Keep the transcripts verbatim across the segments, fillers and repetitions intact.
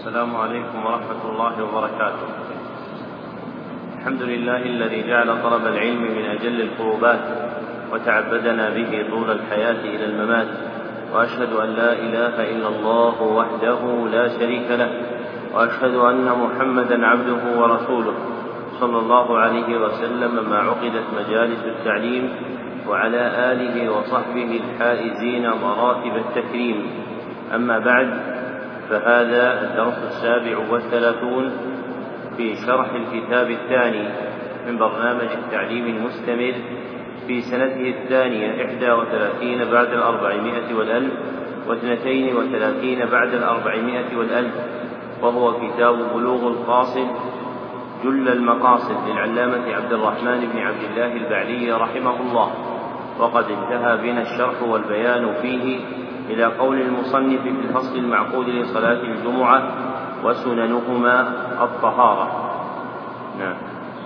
السلام عليكم ورحمة الله وبركاته. الحمد لله الذي جعل طلب العلم من أجل القربات وتعبدنا به طول الحياة إلى الممات، وأشهد أن لا إله إلا الله وحده لا شريك له، وأشهد أن محمدا عبده ورسوله صلى الله عليه وسلم ما عقدت مجالس التعليم، وعلى آله وصحبه الحائزين مراتب التكريم. أما بعد، فهذا الدرس السابع والثلاثون في شرح الكتاب الثاني من برنامج التعليم المستمر في سنته الثانية إحدى وثلاثين بعد الأربعمائة والألف واثنتين وثلاثين بعد الأربعمائة والألف، وهو كتاب بلوغ القاصد جل المقاصد للعلامة عبد الرحمن بن عبد الله البعلي رحمه الله. وقد انتهى بنا الشرح والبيان فيه إلى قول المصنف في الفصل المعقود لصلاة الجمعة وسننهما الطهارة. نعم.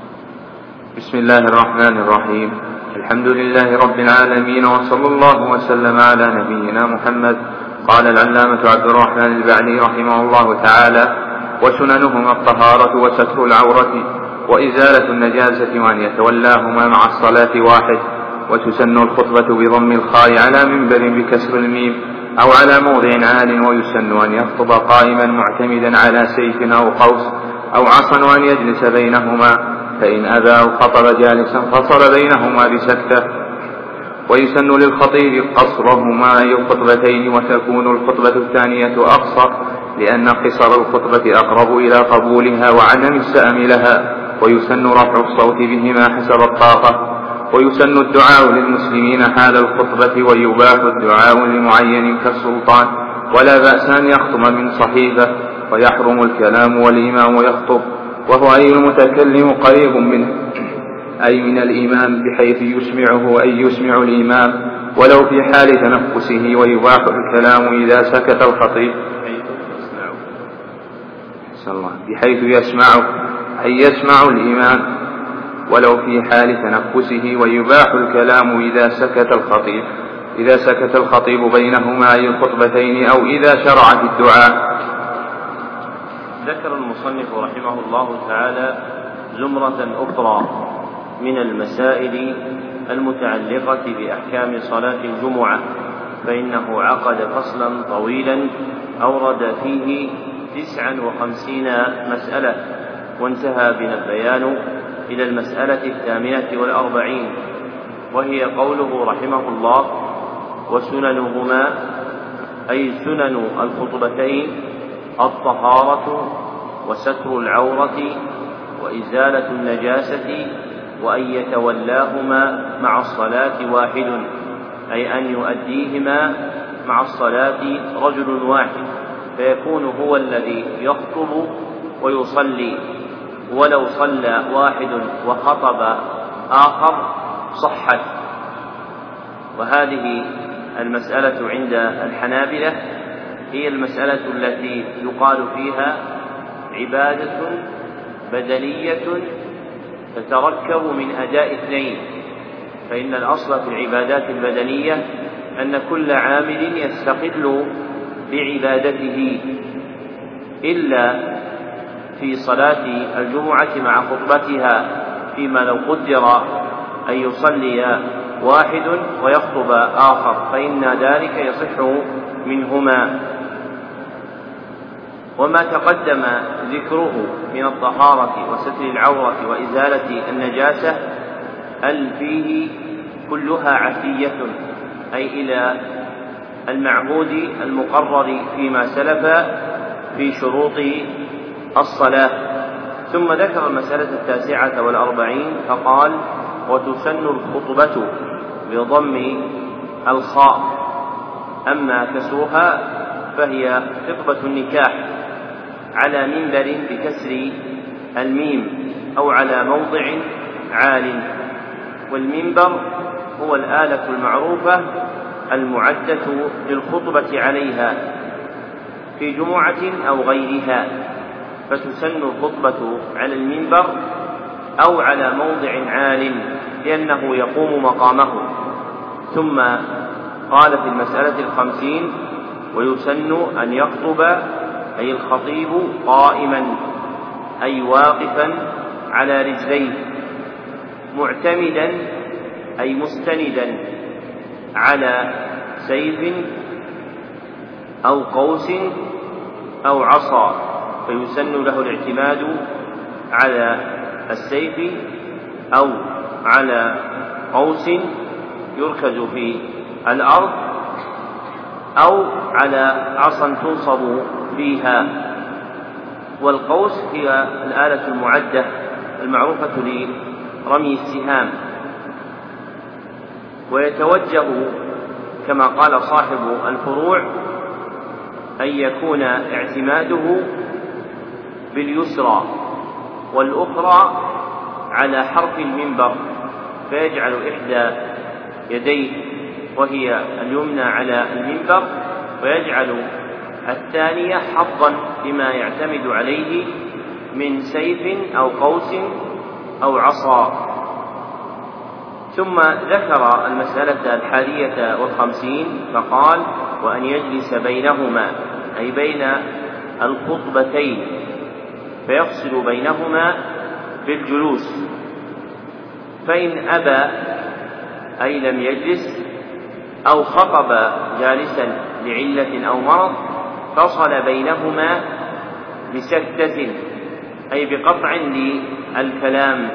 بسم الله الرحمن الرحيم. الحمد لله رب العالمين، وصلى الله وسلم على نبينا محمد. قال العلامة عبد الرحمن البعلي رحمه الله تعالى: وسننهما الطهارة وستر العورة وإزالة النجاسة، وأن يتولاهما مع الصلاة واحد. وتسن الخطبة بضم الخاء على منبر بكسر الميم أو على موضع عال، ويسن أن يخطب قائما معتمدا على سيف أو قوس أو عصا، وأن يجلس بينهما، فإن أبى أو خطب جالسا فصل بينهما بسكتة. ويسن للخطيب قصرهما أي الخطبتين، وتكون الخطبة الثانية أقصر، لأن قصر الخطبة أقرب إلى قبولها وعدم السأم لها. ويسن رفع الصوت بهما حسب الطاقة. ويسن الدعاء للمسلمين حال الخطبة، ويباح الدعاء لمعين كالسلطان، ولا بأس أن يخطب من صحيفة. ويحرم الكلام والإمام يخطب، وهو أي المتكلم قريب منه أي من الإمام، بحيث يسمعه أي يسمع الإمام ولو في حال تنفسه. ويباح الكلام إذا سكت الخطيب بحيث يسمعه أي يسمع الإمام ولو في حال تنفسه. ويباح الكلام إذا سكت الخطيب إذا سكت الخطيب بينهما أي الخطبتين، أو إذا شرع في الدعاء. ذكر المصنف رحمه الله تعالى زمرة أخرى من المسائل المتعلقة بأحكام صلاة الجمعة، فإنه عقد فصلا طويلا أورد فيه تسعا وخمسين مسألة، وانتهى بنا البيان إلى المسألة الثامنة والأربعين، وهي قوله رحمه الله: وسننهما أي سنن الخطبتين الطهارة وستر العورة وإزالة النجاسة، وأن يتولاهما مع الصلاة واحد، أي أن يؤديهما مع الصلاة رجل واحد، فيكون هو الذي يخطب ويصلي. ولو صلى واحد وخطب آخر صحت. وهذه المسألة عند الحنابلة هي المسألة التي يقال فيها عبادة بدنية تتركب من أداء اثنين، فإن الأصل في العبادات البدنية أن كل عامل يستقل بعبادته، إلا في صلاة الجمعة مع خطبتها، فيما لو قدر أن يصلي واحد ويخطب آخر، فإن ذلك يصح منهما. وما تقدم ذكره من الطهارة وستر العورة وإزالة النجاسة ال فيه كلها عفية، أي إلى المعهود المقرر فيما سلف في شروط الصلاة. ثم ذكر المسألة التاسعة والأربعين فقال: وتسن الخطبة بضم الخاء، أما كسرها فهي خطبة النكاح على منبر بكسر الميم أو على موضع عال. والمنبر هو الآلة المعروفة المعدة للخطبة عليها في جمعة أو غيرها، فتسن الخطبة على المنبر أو على موضع عال لأنه يقوم مقامه. ثم قال في المسألة الخمسين: ويسن أن يخطب أي الخطيب قائما أي واقفا على رجليه، معتمدا أي مستندا على سيف أو قوس أو عصا، فيسن له الاعتماد على السيف أو على قوس يركز في الأرض أو على عصا تنصب فيها. والقوس هي الآلة المعدة المعروفة لرمي السهام، ويتوجه كما قال صاحب الفروع أن يكون اعتماده باليسرى والأخرى على حرف المنبر، فيجعل إحدى يديه وهي اليمنى على المنبر، ويجعل الثانية حظا لما يعتمد عليه من سيف أو قوس أو عصا. ثم ذكر المسألة الحادية والخمسين فقال: وأن يجلس بينهما أي بين الخطبتين، فيفصل بينهما بالجلوس، فإن أبى أي لم يجلس أو خطب جالسا لعلة أو مرض فصل بينهما بسكتة أي بقطع للكلام،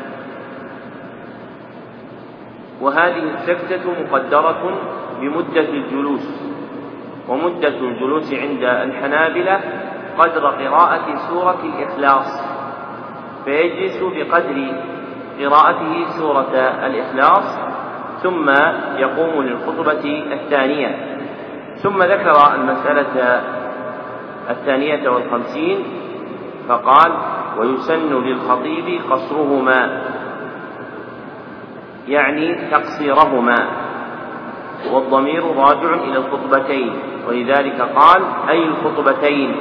وهذه السكتة مقدرة بمدة الجلوس، ومدة الجلوس عند الحنابلة قدر قراءة سورة الإخلاص، فيجلس بقدر قراءته سورة الإخلاص ثم يقوم للخطبة الثانية. ثم ذكر المسألة الثانية والخمسين فقال: ويسن للخطيب قصرهما يعني تقصيرهما، والضمير راجع إلى الخطبتين، ولذلك قال: أي الخطبتين.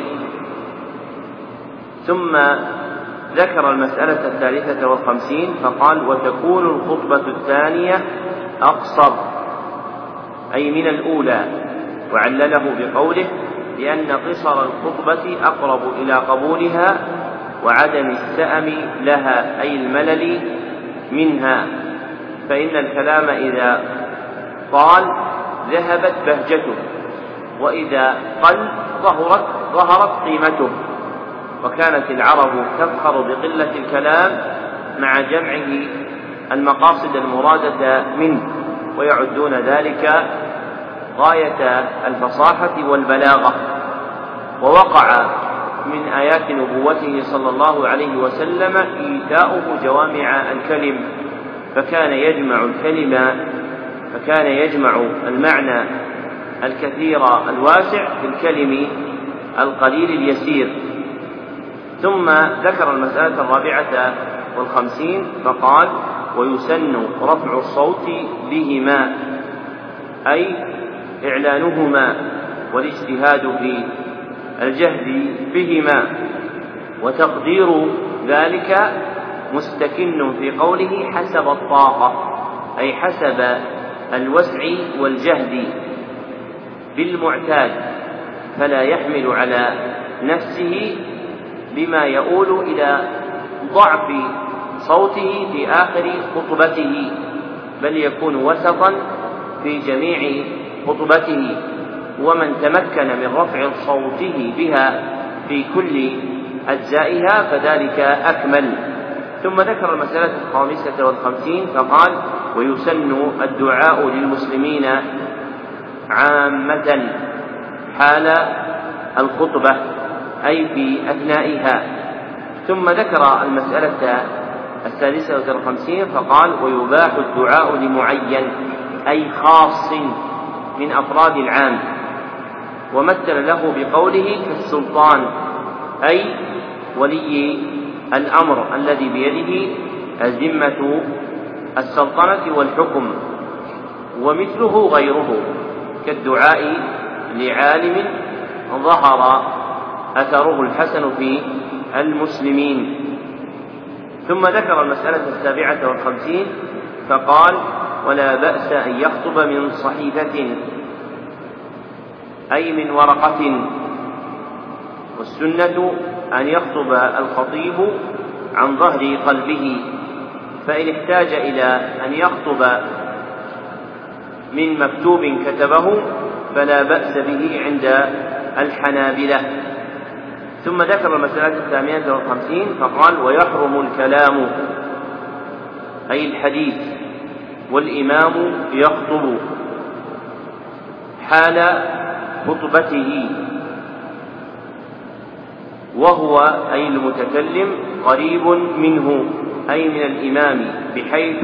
ثم ذكر المسألة الثالثة والخمسين فقال: وتكون الخطبة الثانية أقصر أي من الأولى، وعلله بقوله: لأن قصر الخطبة أقرب إلى قبولها وعدم السأم لها أي الملل منها، فإن الكلام إذا طال ذهبت بهجته، وإذا قل ظهرت ظهرت قيمته. وكانت العرب تفخر بقلة الكلام مع جمعه المقاصد المرادة منه، ويعدون ذلك غاية الفصاحة والبلاغة. ووقع من آيات نبوته صلى الله عليه وسلم إيتاؤه جوامع الكلم، فكان يجمع الكلمة فكان يجمع المعنى الكثير الواسع في الكلم القليل اليسير. ثم ذكر المسألة الرابعة والخمسين فقال: ويسن رفع الصوت بهما أي إعلانهما والاجتهاد في الجهد بهما، وتقدير ذلك مستكن في قوله حسب الطاقة أي حسب الوسع والجهد بالمعتاد، فلا يحمل على نفسه بما يؤول إلى ضعف صوته في آخر خطبته، بل يكون وسطا في جميع خطبته، ومن تمكن من رفع صوته بها في كل أجزائها فذلك أكمل. ثم ذكر المسألة الخامسة والخمسين فقال: ويسن الدعاء للمسلمين عامة حال الخطبة أي في أثنائها. ثم ذكر المسألة السادسة والخمسين فقال: ويباح الدعاء لمعين أي خاص من أفراد العام، ومثل له بقوله كالسلطان أي ولي الأمر الذي بيده الذمة السلطنة والحكم، ومثله غيره كالدعاء لعالم ظهر أثره الحسن في المسلمين. ثم ذكر المسألة السابعة والخمسين فقال: ولا بأس أن يخطب من صحيفة أي من ورقة، والسنة أن يخطب الخطيب عن ظهر قلبه، فإن احتاج إلى أن يخطب من مكتوب كتبه فلا بأس به عند الحنابلة. ثم ذكر المسألة الثامنة والخمسين فقال: ويحرم الكلام أي الحديث والإمام يخطب حال خطبته، وهو أي المتكلم قريب منه أي من الإمام بحيث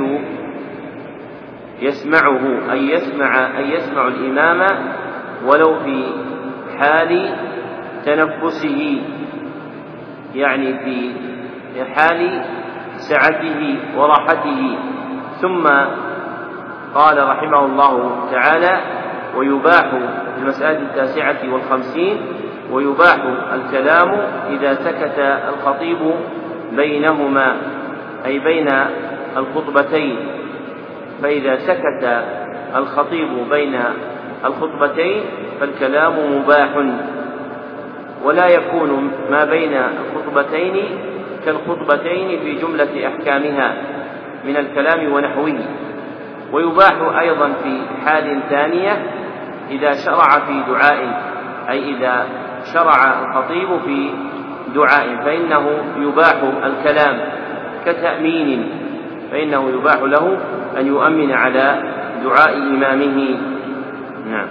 يسمعه أي يسمع أي يسمع الإمام ولو في حال تنفسه، يعني في حال سعته وراحته. ثم قال رحمه الله تعالى: ويباح في المسألة التاسعة والخمسين: ويباح الكلام إذا سكت الخطيب بينهما أي بين الخطبتين، فإذا سكت الخطيب بين الخطبتين فالكلام مباح، ولا يكون ما بين الخطبتين كالخطبتين في جملة أحكامها من الكلام ونحوه. ويباح أيضا في حال ثانية إذا شرع في دعاء، أي إذا شرع الخطيب في دعاء فإنه يباح الكلام كتأمين، فإنه يباح له أن يؤمن على دعاء إمامه. نعم.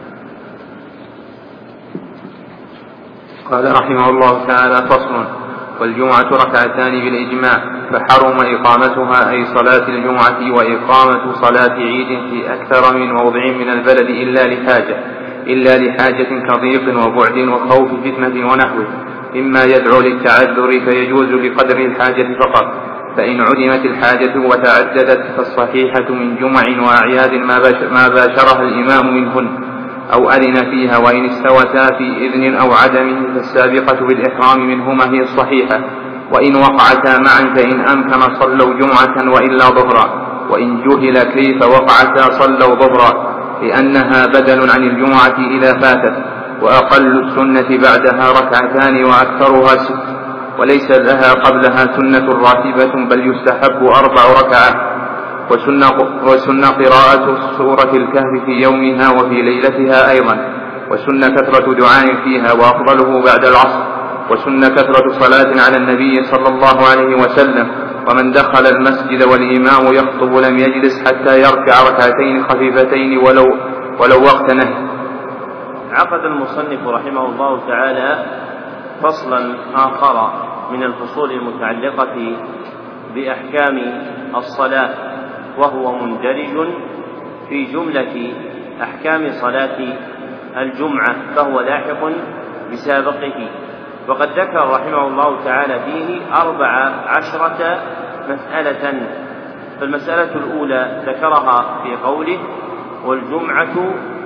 قال رحمه الله تعالى: فصل: والجمعة ركعتان بالإجماع، فحرم إقامتها أي صلاة الجمعة وإقامة صلاة عيد في أكثر من موضع من البلد إلا لحاجة إلا لحاجة كضيق وبعد وخوف فتنة ونحوه مما يدعو للتعذر، فيجوز بقدر الحاجة فقط. فإن عدمت الحاجة وتعددت فالصحيحة من جمع وأعياد ما باشرها الإمام منهن أو أذن فيها، وإن استوتا في إذن أو عدمه فالسابقة بالإحرام منهما هي الصحيحة، وإن وقعتا معا فإن أمكن صلوا جمعة وإلا ظهرا، وإن جهل كيف وقعتا صلوا ظهرا، لأنها بدل عن الجمعة إذا فاتت، وأقل السنة بعدها ركعتان وأكثرها ست، وليس لها قبلها سنة راتبة بل يستحب أربع ركعات. وسنة, وسنة قراءة سورة الكهف في يومها وفي ليلتها أيضا، وسنة كثرة دعاء فيها وأفضله بعد العصر، وسنة كثرة صلاة على النبي صلى الله عليه وسلم. ومن دخل المسجد والإمام يخطب لم يجلس حتى يركع ركعتين خفيفتين ولو, ولو وقت نهي. عقد المصنف رحمه الله تعالى فصلا آخر من الفصول المتعلقة بأحكام الصلاة، وهو مندرج في جملة أحكام صلاة الجمعة، فهو لاحق بسابقه. وقد ذكر رحمه الله تعالى فيه أربع عشرة مسألة. فالمسألة الأولى ذكرها في قوله: والجمعة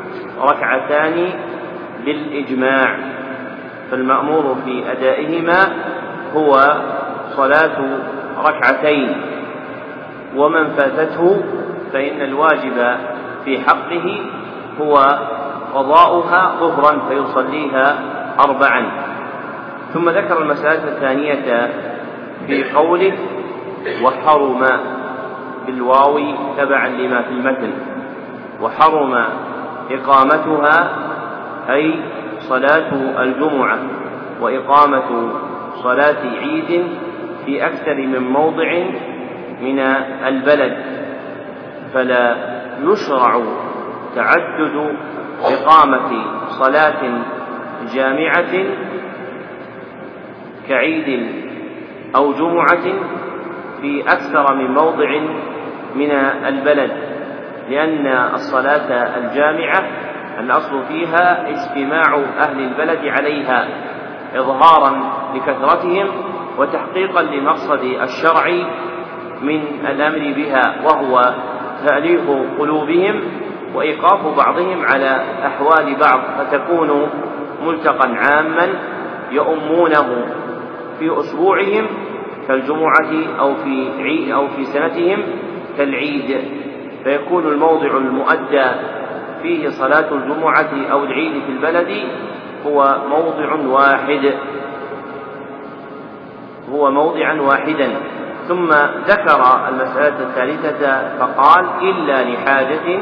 ركعتان بالإجماع، فالمأمور في أدائهما هو صلاة ركعتين، ومن فاتته فإن الواجب في حقه هو قضاؤها ظهرا فيصليها أربعا. ثم ذكر المسألة الثانية في قوله: وحرم بالواو تبعا لما في المتن، وحرم إقامتها أي صلاة الجمعة وإقامة صلاة عيد في أكثر من موضع من البلد، فلا يشرع تعدد إقامة صلاة جامعة كعيد أو جمعة في أكثر من موضع من البلد، لأن الصلاة الجامعة الأصل فيها اجتماع أهل البلد عليها إظهارا لكثرتهم وتحقيقا لمقصد الشرع من الأمر بها، وهو تأليف قلوبهم وإيقاف بعضهم على أحوال بعض، فتكون ملتقا عاما يؤمونه في أسبوعهم كالجمعة أو في عيد أو في سنتهم كالعيد، فيكون الموضع المؤدى فيه صلاة الجمعة أو العيد في البلد هو موضع واحد هو موضعا واحدا. ثم ذكر المسألة الثالثة فقال: إلا لحاجة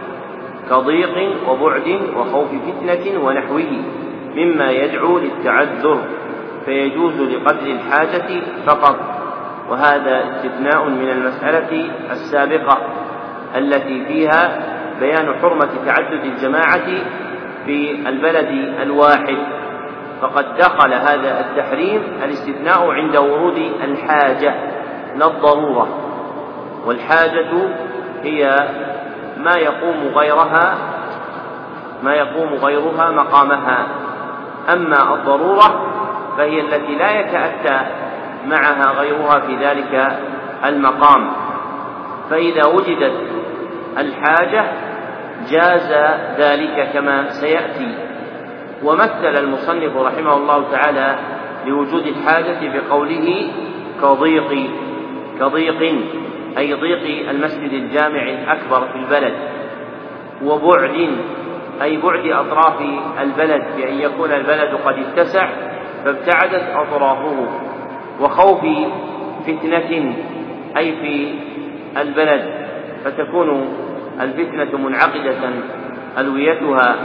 كضيق وبعد وخوف فتنة ونحوه مما يدعو للتعذر، فيجوز لقدر الحاجة فقط. وهذا استثناء من المسألة السابقة التي فيها بيان حرمة تعدد الجماعة في البلد الواحد، فقد دخل هذا التحريم الاستثناء عند ورود الحاجة لا الضرورة، والحاجة هي ما يقوم غيرها ما يقوم غيرها مقامها، أما الضرورة فهي التي لا يتأتى معها غيرها في ذلك المقام. فإذا وجدت الحاجة جاز ذلك كما سيأتي. ومثل المصنف رحمه الله تعالى لوجود الحاجة بقوله كضيق كضيق أي ضيق المسجد الجامع الأكبر في البلد، وبعد أي بعد أطراف البلد بأن يكون البلد قد اتسع فابتعدت أطرافه، وخوف فتنة أي في البلد فتكون الفتنة منعقدة ألويتها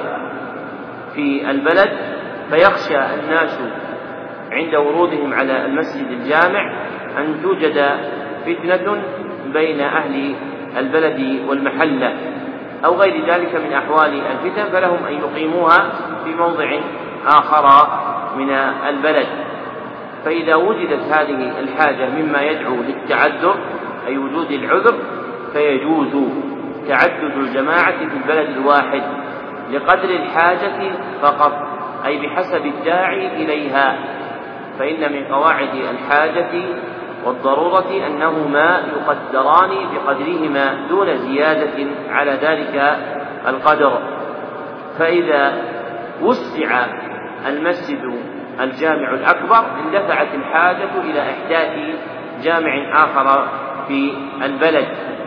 في البلد، فيخشى الناس عند ورودهم على المسجد الجامع أن توجد فتنة بين أهل البلد والمحلة أو غير ذلك من أحوال الفتن، فلهم أن يقيموها في موضع آخر من البلد. فإذا وجدت هذه الحاجة مما يدعو للتعذر أي وجود العذر، فيجوز تعدد الجماعة في البلد الواحد لقدر الحاجة فقط، أي بحسب الداعي إليها. فإن من قواعد الحاجة والضرورة أنهما يقدران بقدرهما دون زيادة على ذلك القدر. فإذا وسع المسجد الجامع الأكبر اندفعت الحاجة إلى إحداث جامع آخر في البلد،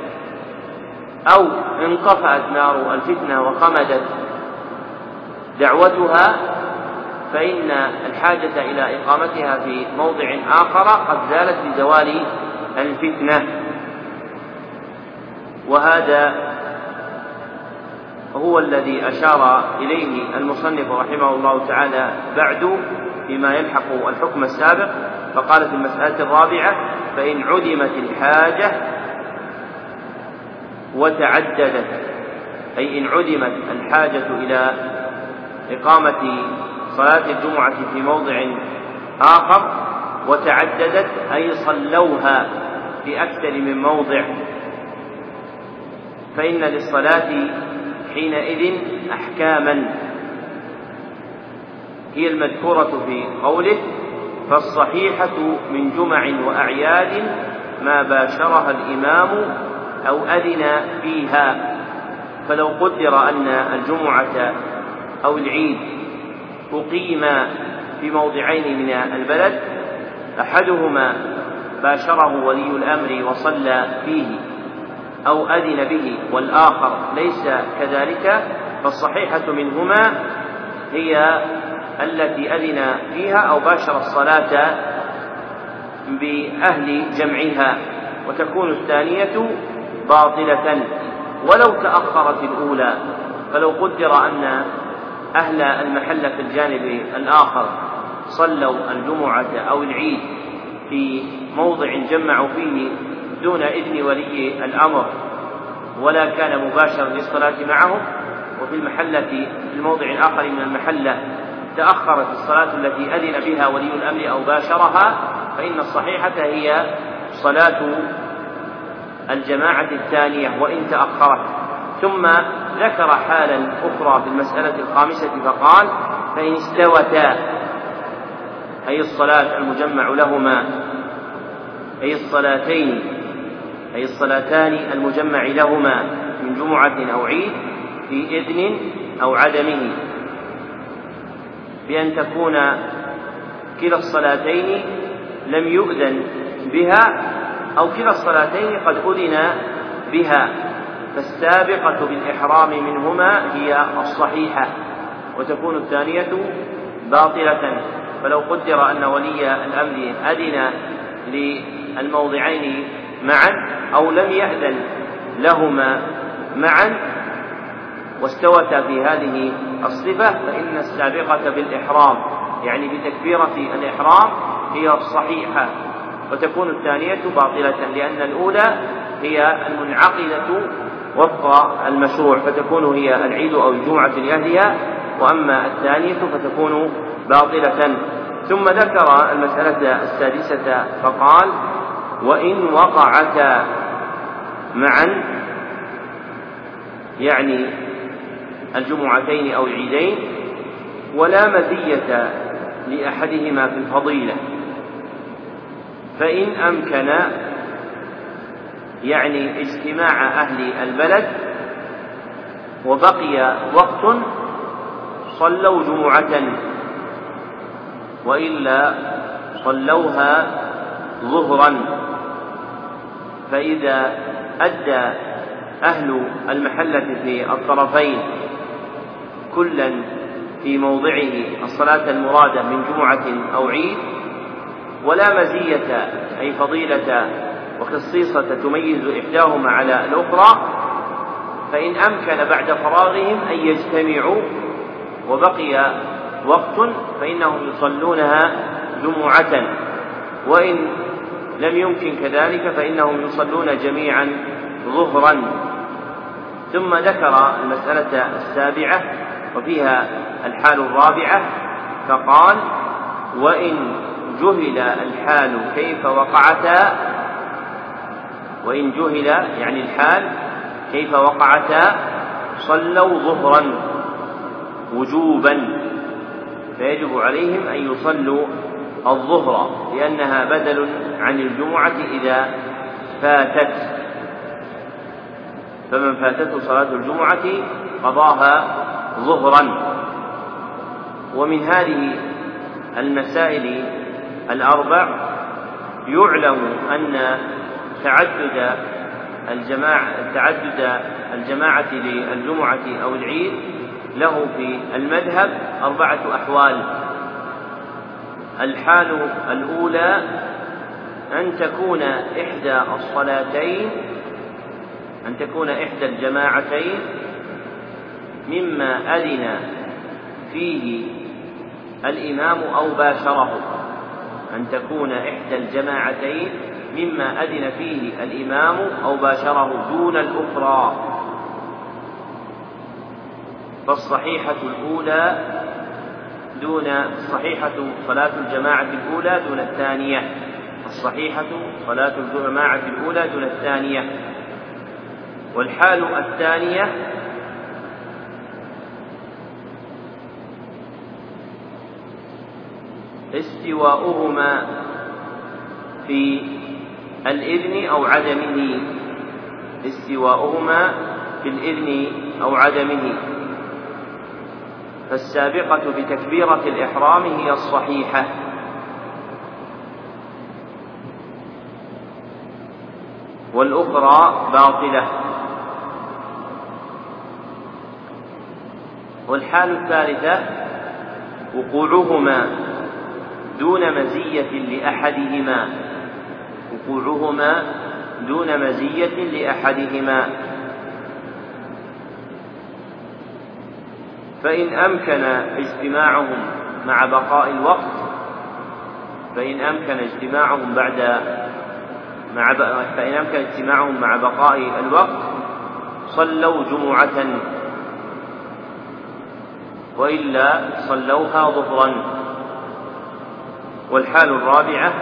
أو انطفأت نار الفتنة وخمدت دعوتها، فإن الحاجة إلى إقامتها في موضع آخر قد زالت بزوال الفتنة. وهذا هو الذي أشار إليه المصنف رحمه الله تعالى بعد فيما يلحق الحكم السابق، فقال في المسألة الرابعة: فإن عدمت الحاجة وتعددت، أي إن عدمت الحاجة إلى إقامة صلاة الجمعة في موضع آخر وتعددت أي صلوها في أكثر من موضع، فإن للصلاة حينئذ أحكاما هي المذكورة في قوله: فالصحيحة من جمع وأعياد ما باشرها الإمام أو أذن فيها. فلو قدر أن الجمعة أو العيد أقيم في موضعين من البلد، أحدهما باشره ولي الأمر وصلى فيه أو أذن به والآخر ليس كذلك، فالصحيحة منهما هي التي أذن فيها أو باشر الصلاة بأهل جمعها، وتكون الثانية باطلة ولو تأخرت الأولى. فلو قدر أن أهل المحل في الجانب الآخر صلوا الجمعة أو العيد في موضع جمعوا فيه دون إذن ولي الأمر ولا كان مباشرا للصلاة معهم، وفي المحلة في الموضع الآخر من المحلة تأخرت الصلاة التي أذن بها ولي الأمر أو باشرها، فإن الصحيحة هي صلاة الجماعة الثانية وإن تأخرت. ثم ذكر حالا أخرى في المسألة الخامسة فقال: فإن استوتا، أي الصلاة المجمع لهما، أي الصلاتين أي الصلاتان المجمع لهما من جمعة أو عيد في إذن أو عدمه، بأن تكون كلا الصلاتين لم يؤذن بها أو كلا الصلاتين قد أذن بها، فالسابقة بالإحرام منهما هي الصحيحة، وتكون الثانية باطلة. فلو قدر أن ولي الأمر أذن للموضعين معا أو لم يأذن لهما معا واستوتا في هذه الصفة، فإن السابقة بالإحرام يعني بتكبيرة الإحرام هي الصحيحة، وتكون الثانية باطلة، لأن الأولى هي المنعقدة وفق المشروع، فتكون هي العيد أو الجمعة لأهلها، وأما الثانية فتكون باطلة. ثم ذكر المسألة السادسة فقال: وإن وقعتا معا، يعني الجمعتين أو العيدين، ولا مزية لأحدهما في الفضيلة، فإن أمكن يعني اجتماع أهل البلد وبقي وقت صلوا جمعة، وإلا صلوها ظهرا. فإذا أدى أهل المحلة في الطرفين كلا في موضعه الصلاة المرادة من جمعة أو عيد، ولا مزية أي فضيلة وخصيصة تميز إحداهما على الأخرى، فإن أمكن بعد فراغهم أن يجتمعوا وبقي وقت فإنهم يصلونها جمعة، وإن لم يمكن كذلك فإنهم يصلون جميعا ظهرا. ثم ذكر المسألة السابعة وفيها الحال الرابعة فقال: وإن جهل الحال كيف وقعتا، وإن جهل يعني الحال كيف وقعتا صلوا ظهرا وجوبا، فيجب عليهم أن يصلوا الظهر لأنها بدل عن الجمعة إذا فاتت، فمن فاتته صلاة الجمعة قضاها ظهرا. ومن هذه المسائل الأربع يعلم أن تعدد الجماعة تعدد الجماعة للجمعة أو العيد له في المذهب أربعة أحوال. الحال الأولى أن تكون إحدى الصلاتين أن تكون إحدى الجماعتين مما أذن فيه الإمام أو باشره، أن تكون إحدى الجماعتين مما أذن فيه الإمام أو باشره دون الأخرى. فالصحيحة الأولى دون الصحيحة صلاة الجماعة الأولى دون الثانية، الصحيحة صلاة الجماعة الأولى دون الثانية. والحال الثانية استواؤهما في الإذن أو عدمه، استواؤهما في الإذن أو عدمه. فالسابقة بتكبيرة الإحرام هي الصحيحة، والأخرى باطلة. والحال الثالثة وقوعهما دون مزية لأحدهما، وقوعهما دون مزية لأحدهما. فإن أمكن اجتماعهم مع بقاء الوقت فإن أمكن اجتماعهم بعد مع فإن أمكن اجتماعهم مع بقاء الوقت صلوا جمعة، وإلا صلوها ظهرا. والحال الرابعة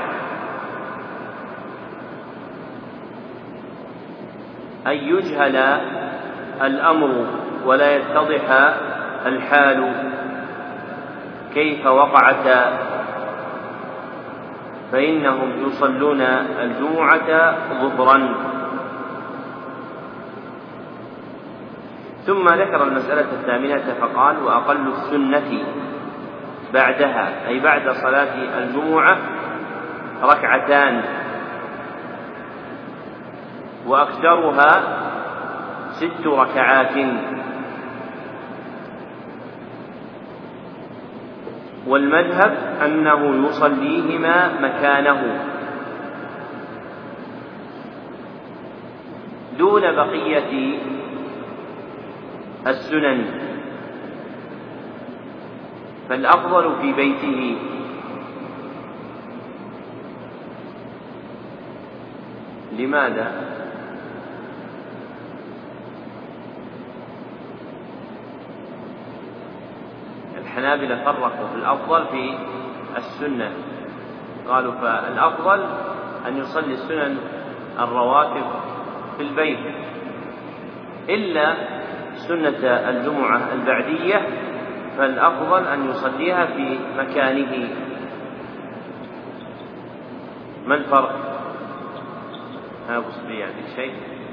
أن يجهل الأمر ولا يتضح الحال كيف وقعتا، فإنهم يصلون الجمعة ظهرا. ثم ذكر المسألة الثامنة فقال: وأقل السنة بعدها أي بعد صلاة الجمعة ركعتان، وأكثرها ست ركعات. والمذهب أنه يصليهما مكانه دون بقية السنن، فالأفضل في بيته. لماذا؟ الحنابلة فرقوا في الأفضل في السنة، قالوا فالأفضل أن يصلي السنن الرواتب في البيت، إلا سنة الجمعة البعدية فالأفضل أن يصليها في مكانه. ما الفرق؟ ها أبو صبي عندك شيء؟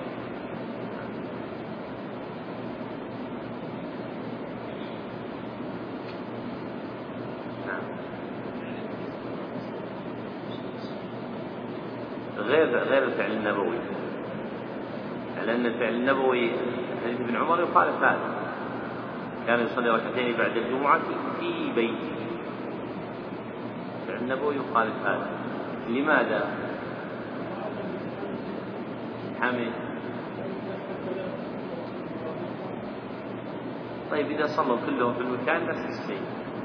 غير غير الفعل النبوي، لأن الفعل النبوي حديث ابن عمر يخالف هذا، كان يصلي ركعتين بعد الجمعة في بيته. الفعل النبوي يخالف هذا. لماذا؟ حمد. طيب إذا صلوا كلهم في المكان نفس الشيء.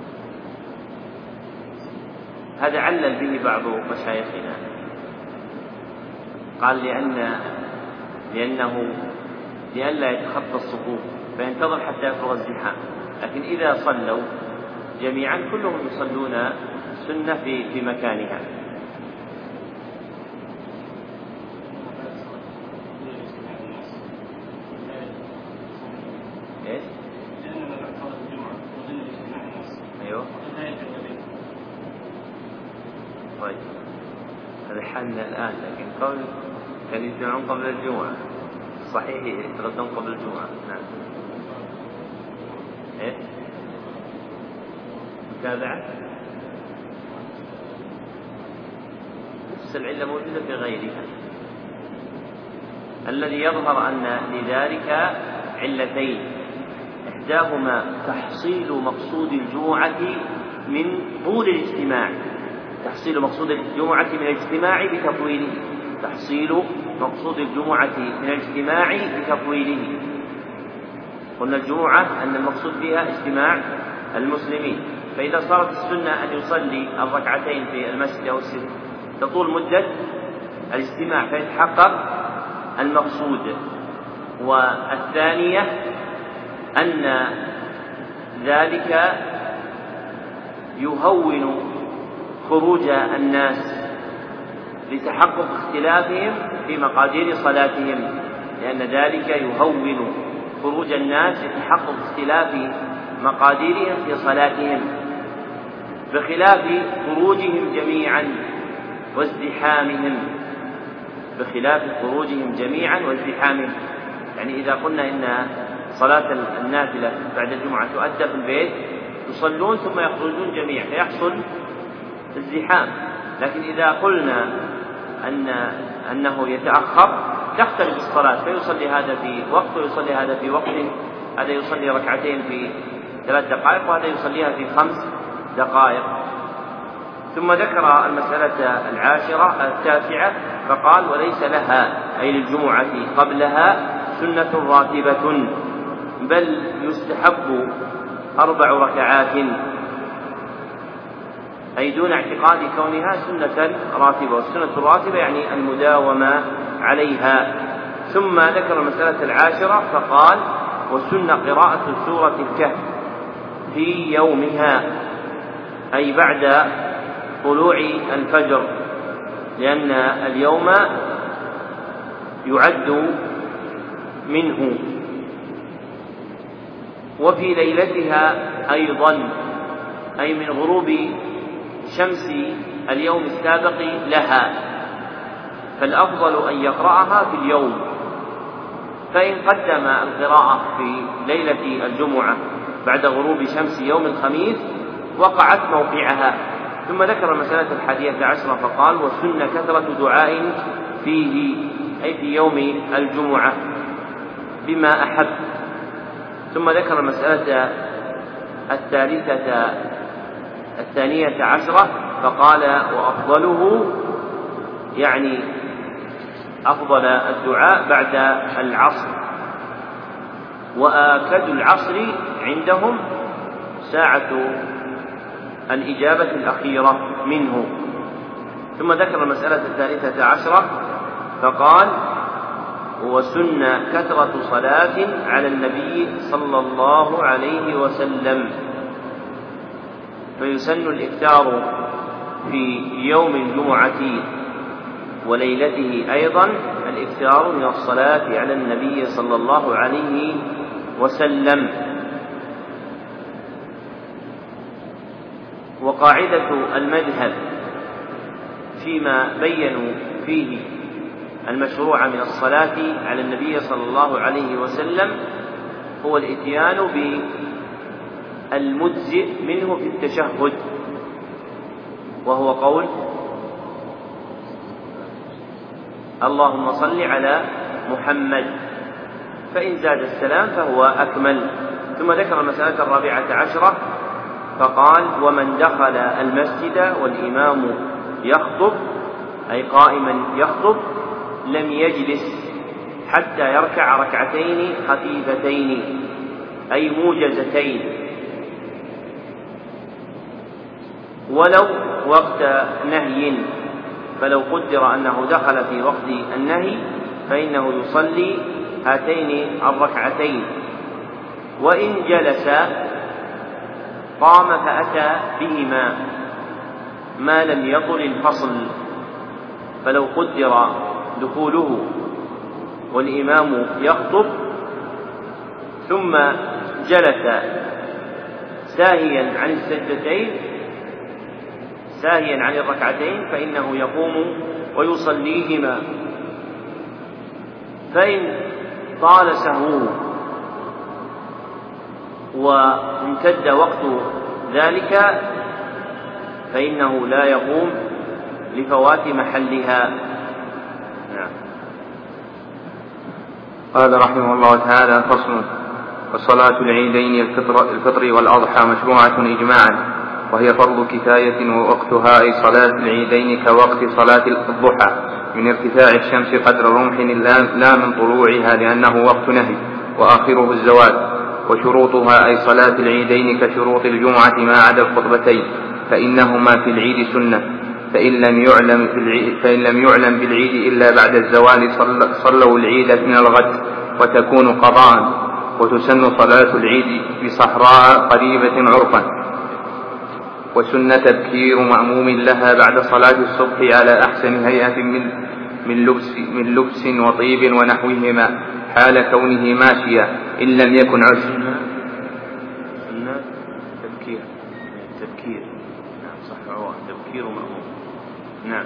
هذا علل به بعض مشايخنا، قال لأن لأنه لئلا يتخطى الصفوف فينتظر حتى يفرغ الزحام، لكن إذا صلوا جميعا كلهم يصلون سنة في في مكانها. إيش؟ أيوه. طيب هذا حالنا الآن، لكن قول كان يجمعون قبل الجمعة صحيح يتغدون قبل الجمعة. نعم. إيه؟ متابعة نفس العلة موجودة في غيرها. الذي يظهر أن لذلك علتين، إحداهما تحصيل مقصود الجمعة من طول الاجتماع، تحصيل مقصود الجمعة من الاجتماع بتطويله، تحصيل مقصود الجمعة من الاجتماع بتطويله. قلنا الجمعة أن المقصود بها اجتماع المسلمين، فإذا صارت السنة أن يصلي الركعتين في المسجد أو السجد تطول مدة الاجتماع فيتحقق المقصود. والثانية أن ذلك يهون خروج الناس لتحقق اختلافهم في مقادير صلاتهم، لأن ذلك يهون خروج الناس لتحقق اختلاف مقاديرهم في صلاتهم، بخلاف خروجهم جميعا وازدحامهم، بخلاف خروجهم جميعا وازدحامهم. يعني إذا قلنا إن صلاة النافلة بعد الجمعة تؤدى في البيت يصلون ثم يخرجون جميعا فيحصل ازدحام، لكن إذا قلنا أن أنه يتأخر تختلف الصلاة، فيصلي هذا في وقت ويصلي هذا في وقت، هذا يصلي ركعتين في ثلاث دقائق وهذا يصليها في خمس دقائق. ثم ذكر المسألة العاشرة التاسعة فقال: وليس لها أي للجمعة قبلها سنة راتبة، بل يستحب أربع ركعات، أي دون اعتقاد كونها سنة راتبة، والسنة الراتبة يعني المداومة عليها. ثم ذكر المسألة العاشرة فقال: والسنة قراءة سورة الكهف في يومها، أي بعد طلوع الفجر، لأن اليوم يعد منه، وفي ليلتها أيضا، أي من غروب شمس اليوم السابق لها، فالأفضل أن يقرأها في اليوم، فإن قدم القراءة في ليلة الجمعة بعد غروب شمس يوم الخميس وقعت موقعها. ثم ذكر المسألة الحادية عشرة فقال: والسنة كثرة دعاء فيه، أي في يوم الجمعة بما أحب. ثم ذكر المسألة الثالثة الثانية عشرة فقال وأفضله يعني أفضل الدعاء بعد العصر، وآكد العصر عندهم ساعة الإجابة الأخيرة منه. ثم ذكر المسألة الثالثة عشرة فقال وسن كثرة صلاة على النبي صلى الله عليه وسلم، فيسن الإكثار في يوم الجمعة وليلته أيضا الإكثار من الصلاة على النبي صلى الله عليه وسلم. وقاعدة المذهب فيما بينوا فيه المشروع من الصلاة على النبي صلى الله عليه وسلم هو الإتيان بالمجزئ منه في التشهد، وهو قول اللهم صل على محمد، فإن زاد السلام فهو أكمل. ثم ذكر المسألة الرابعة عشرة فقال ومن دخل المسجد والإمام يخطب أي قائما يخطب لم يجلس حتى يركع ركعتين خفيفتين أي موجزتين، ولو وقت نهي، فلو قدر أنه دخل في وقت النهي فإنه يصلي هاتين الركعتين، وإن جلس قام فأتى بهما ما لم يطل الفصل، فلو قدر دخوله والإمام يخطب ثم جلس ساهيا عن السجدتين ساهيا عن الركعتين فإنه يقوم ويصليهما، فإن طال سهوه وامتد وقت ذلك فإنه لا يقوم لفوات محلها. نعم. قال رحمه الله تعالى فصل وصلاة العيدين الفطر, الفطر والأضحى مشروعة إجماعا، وهي فرض كفاية ووقتها أي صلاة العيدين كوقت صلاة الضحى من ارتفاع الشمس قدر رمح لا من طلوعها لأنه وقت نهي وآخره الزوال. وشروطها أي صلاة العيدين كشروط الجمعة ما عدا الخطبتين، فإنهما في العيد سنة، فإن لم يعلم, في العيد فإن لم يعلم بالعيد إلا بعد الزوال صلوا العيد من الغد وتكون قضاء. وتسن صلاة العيد بصحراء قريبة عرفا، وسن تبكير مأموم لها بعد صلاة الصبح على أحسن هيئة من, من, لبس, من لبس وطيب ونحوهما حال كونه ماشيا إن لم يكن عسر. سنة تبكير تبكير نعم صح عوان تبكير مأموم نعم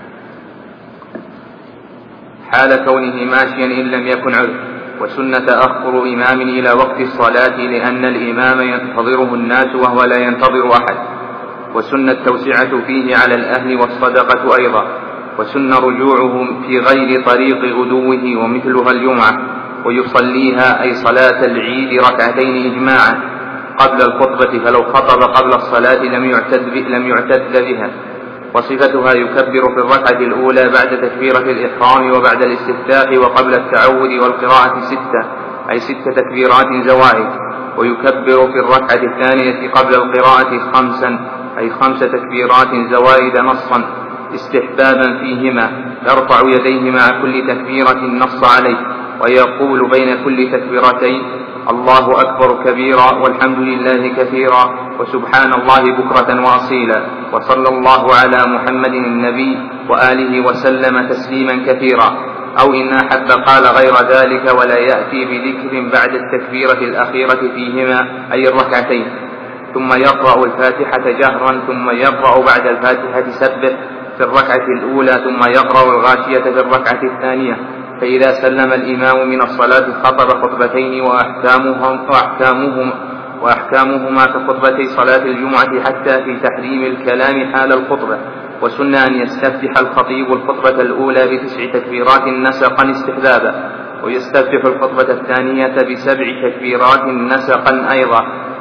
حال كونه ماشيا إن لم يكن عذر. وسنة تأخر إمام إلى وقت الصلاة لأن الإمام ينتظره الناس وهو لا ينتظر أحد. وسنة التوسعة فيه على الأهل والصدقة أيضا. وسن رجوعهم في غير طريق غدوه ومثلها الجمعة، ويصليها أي صلاة العيد ركعتين إجماعا قبل الخطبة، فلو خطب قبل الصلاة لم يعتد, لم يعتد بها. وصفتها يكبر في الركعة الأولى بعد تكبيرة الإحرام وبعد الاستفتاح وقبل التعود والقراءة ستة أي ست تكبيرات زوائد. ويكبر في الركعة الثانية قبل القراءة خمسا أي خمس تكبيرات زوائد نصا استحبابا فيهما، يرفع يديه مع كل تكبيرة نص عليه، ويقول بين كل تكبيرتين الله أكبر كبيرا والحمد لله كثيرا وسبحان الله بكرة وأصيلا وصلى الله على محمد النبي وآله وسلم تسليما كثيرا. أو إن أحب قال غير ذلك ولا يأتي بذكر بعد التكبيرة الأخيرة فيهما أي الركعتين. ثم يقرأ الفاتحة جهرا، ثم يقرأ بعد الفاتحة سبح في الركعة الأولى، ثم يقرأ الغاشية في الركعة الثانية. فإذا سلم الإمام من الصلاة خطب خطبتين وأحكامهم وأحكامهم وأحكامهما كخطبتي صلاة الجمعة حتى في تحريم الكلام حال الخطبة. وسن أن يستفتح الخطيب الخطبة الأولى بتسع تكبيرات نسقا استحبابا، ويستفتح الخطبة الثانية بسبع تكبيرات نسقا أيضا،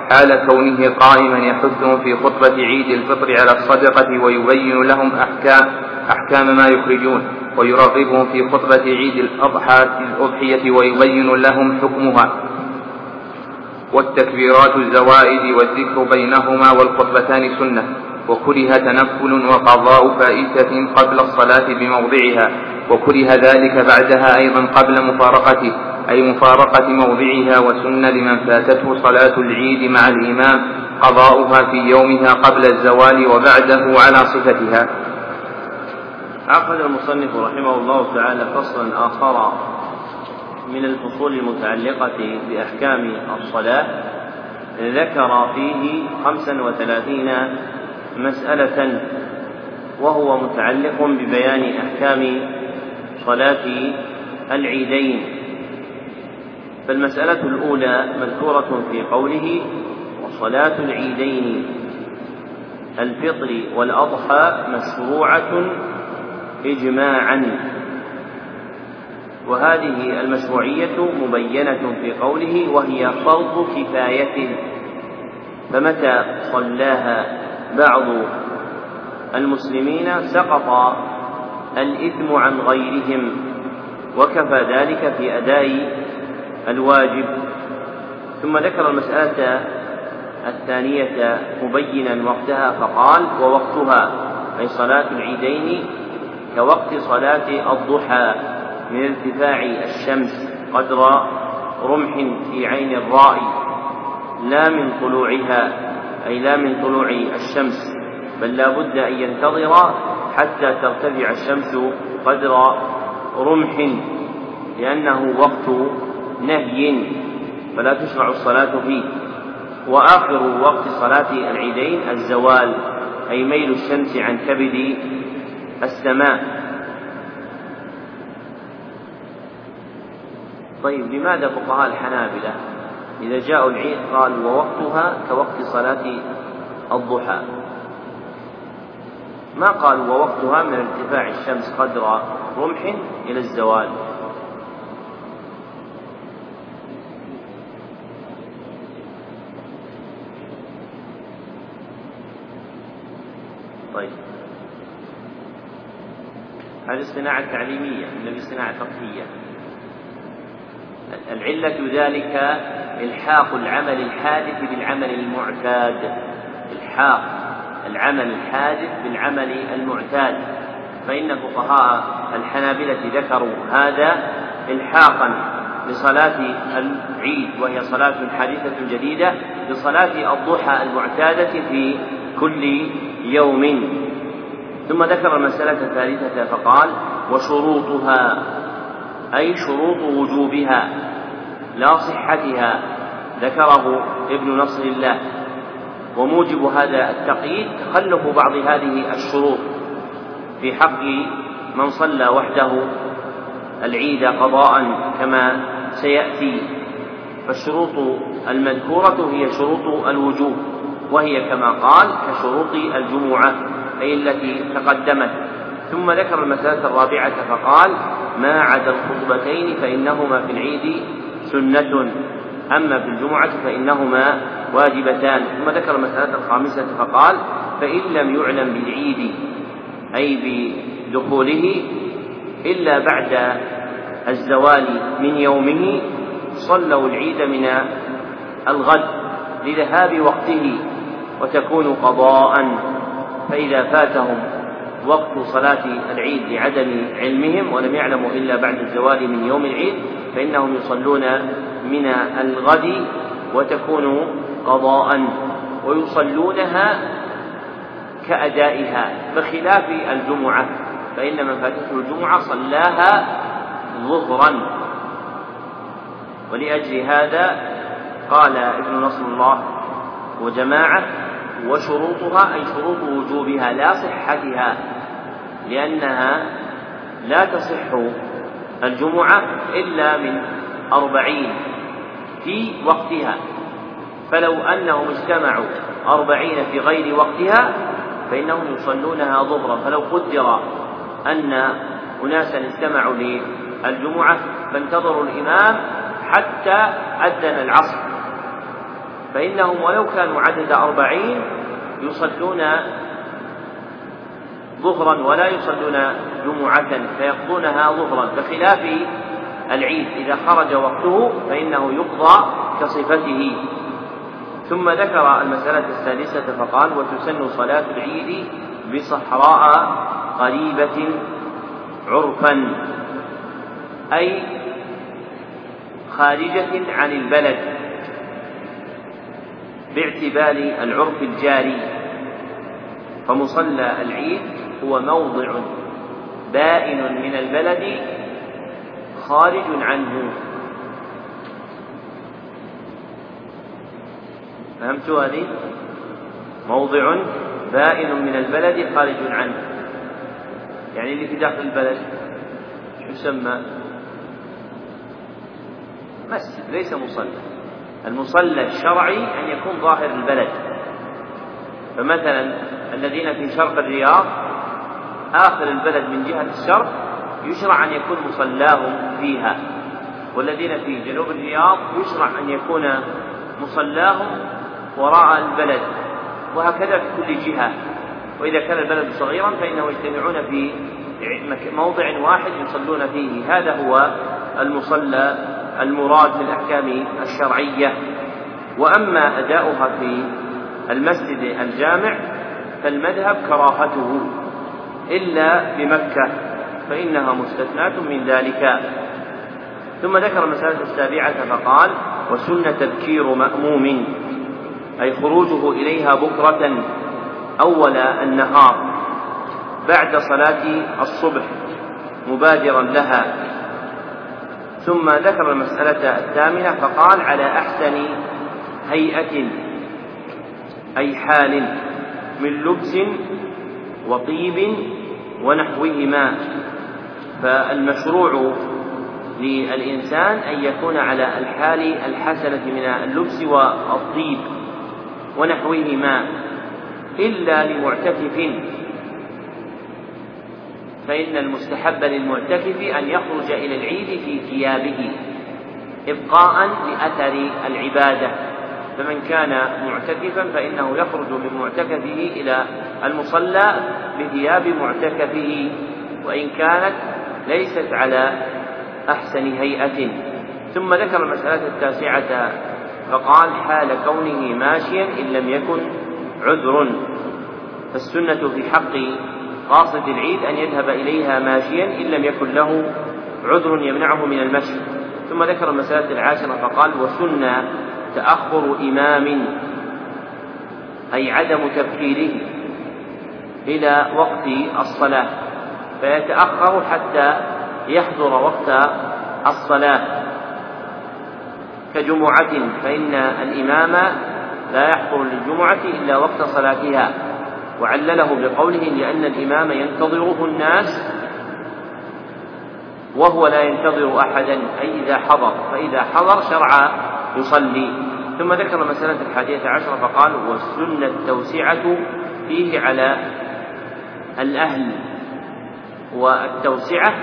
حال كونه قائما يحثهم في خطبة عيد الفطر على الصدقة ويبين لهم أحكام, أحكام ما يخرجون، ويرغبهم في خطبة عيد الأضحية ويبين لهم حكمها والتكبيرات الزوائد والذكر بينهما والخطبتان سنة. وكره تنفل وقضاء فائتة قبل الصلاة بموضعها، وكره ذلك بعدها أيضا قبل مفارقته أي مفارقة موضعها، وسن لمن فاتته صلاة العيد مع الإمام قضاؤها في يومها قبل الزوال وبعده على صفتها. أخذ المصنف رحمه الله تعالى فصلا آخر من الفصول المتعلقة بأحكام الصلاة، ذكر فيه خمسا وثلاثين مسألة، وهو متعلق ببيان أحكام صلاة العيدين. فالمسألة الأولى مذكورة في قوله: وصلاة العيدين الفطر والأضحى مشروعة إجماعا. وهذه المشروعية مبينة في قوله: وهي فرض كفاية، فمتى صلاها بعض المسلمين سقط الإثم عن غيرهم، وكفى ذلك في أداء الواجب. ثم ذكر المسألة الثانية مبينا وقتها فقال: ووقتها أي صلاة العيدين كوقت صلاة الضحى من ارتفاع الشمس قدر رمح في عين الرائي، لا من طلوعها أي لا من طلوع الشمس، بل لا بد أن ينتظر حتى ترتفع الشمس قدر رمح، لأنه وقت نهي فلا تشرع الصلاة فيه. وآخر وقت صلاة العيدين الزوال أي ميل الشمس عن كبد السماء. طيب، لماذا فقهاء الحنابلة إذا جاءوا العيد قالوا ووقتها كوقت صلاة الضحى، ما قالوا ووقتها من ارتفاع الشمس قدر رمح إلى الزوال؟ طيب، هذه الصناعة تعليمية من الصناعة الفقهية. العلة ذلك إلحاق العمل الحادث بالعمل المعتاد، إلحاق العمل الحادث بالعمل المعتاد. فإن فقهاء الحنابلة ذكروا هذا إلحاقا لصلاة العيد وهي صلاة حادثة جديدة بصلاة الضحى المعتادة في كل يوم. ثم ذكر المسألة الثالثة فقال: وشروطها أي شروط وجوبها لا صحتها، ذكره ابن نصر الله. وموجب هذا التقييد تخلف بعض هذه الشروط في حق من صلى وحده العيد قضاء كما سيأتي. فالشروط المذكورة هي شروط الوجوب، وهي كما قال كشروط الجمعة أي التي تقدمت. ثم ذكر المسألة الرابعة فقال: ما عدا الخطبتين فإنهما في العيد سنة، أما في الجمعة فإنهما واجبتان. ثم ذكر المسألة الخامسة فقال: فإن لم يعلم بالعيد أي بدخوله إلا بعد الزوال من يومه صلوا العيد من الغد لذهاب وقته وتكون قضاء. فإذا فاتهم وقت صلاة العيد لعدم علمهم ولم يعلموا إلا بعد الزوال من يوم العيد فإنهم يصلون من الغد وتكون قضاء، ويصلونها كأدائها، بخلاف الجمعة فإن من فاتته الجمعة صلاها ظهرا. ولأجل هذا قال ابن نصر الله وجماعة: وشروطها أي شروط وجوبها لا صحتها، لأنها لا تصح الجمعة إلا من أربعين في وقتها، فلو أنهم اجتمعوا أربعين في غير وقتها فإنهم يصلونها ظهرا. فلو قدر أن أناسا اجتمعوا للجمعة فانتظروا الإمام حتى أذن العصر فإنهم ولو كانوا عدد أربعين يصلون ظهرا ولا يصلون جمعة فيقضونها ظهرا، بخلاف العيد إذا خرج وقته فإنه يقضى كصفته. ثم ذكر المسألة السادسة فقال: وتسن صلاة العيد بصحراء قريبة عرفا، أي خارجة عن البلد باعتبار العرف الجاري. فمصلى العيد هو موضع بائن من البلد خارج عنه. فهمتوا هذه؟ موضع بائن من البلد خارج عنه، يعني اللي في داخل البلد شو يسمى؟ مسجد، ليس مصلى. المصلى الشرعي أن يكون ظاهر البلد. فمثلا الذين في شرق الرياض آخر البلد من جهة الشرق يشرع أن يكون مصلاهم فيها، والذين في جنوب الرياض يشرع أن يكون مصلاهم وراء البلد، وهكذا في كل جهة. وإذا كان البلد صغيرا فإنهم يجتمعون في موضع واحد يصلون فيه. هذا هو المصلى المراد في الأحكام الشرعية. وأما أداؤها في المسجد الجامع فالمذهب كراهته إلا بمكة، فإنها مستثناة من ذلك. ثم ذكر المسألة السابعة فقال: وسن تبكير مأموم، أي خروجه إليها بكرة أول النهار بعد صلاة الصبح مبادرا لها. ثم ذكر المسألة الثامنة فقال: على أحسن هيئة، أي حال من لبس وطيب ونحوهما. فالمشروع للإنسان أن يكون على الحال الحسنة من اللبس والطيب ونحوهما، إلا لمعتكف، فإن المستحب للمعتكف أن يخرج إلى العيد في ثيابه إبقاء لأثر العبادة. فمن كان معتكفا فإنه يخرج من معتكفه إلى المصلى بثياب معتكفه، وإن كانت ليست على أحسن هيئة. ثم ذكر المسألة التاسعة فقال: حال كونه ماشيا إن لم يكن عذر. فالسنة في حق قاصد العيد أن يذهب إليها ماشيا إن لم يكن له عذر يمنعه من المشي. ثم ذكر المسألة العاشرة فقال: وسنة تأخر إمام، أي عدم تبكيره إلى وقت الصلاة، فيتأخر حتى يحضر وقت الصلاة كجمعة، فإن الإمام لا يحضر للجمعة إلا وقت صلاتها، وعلله بقوله: لأن الإمام ينتظره الناس وهو لا ينتظر أحدا، أي إذا حضر، فإذا حضر شرع يصلي. ثم ذكر المسألة الحادية عشرة فقال: والسنة التوسعة فيه على الأهل. والتوسعة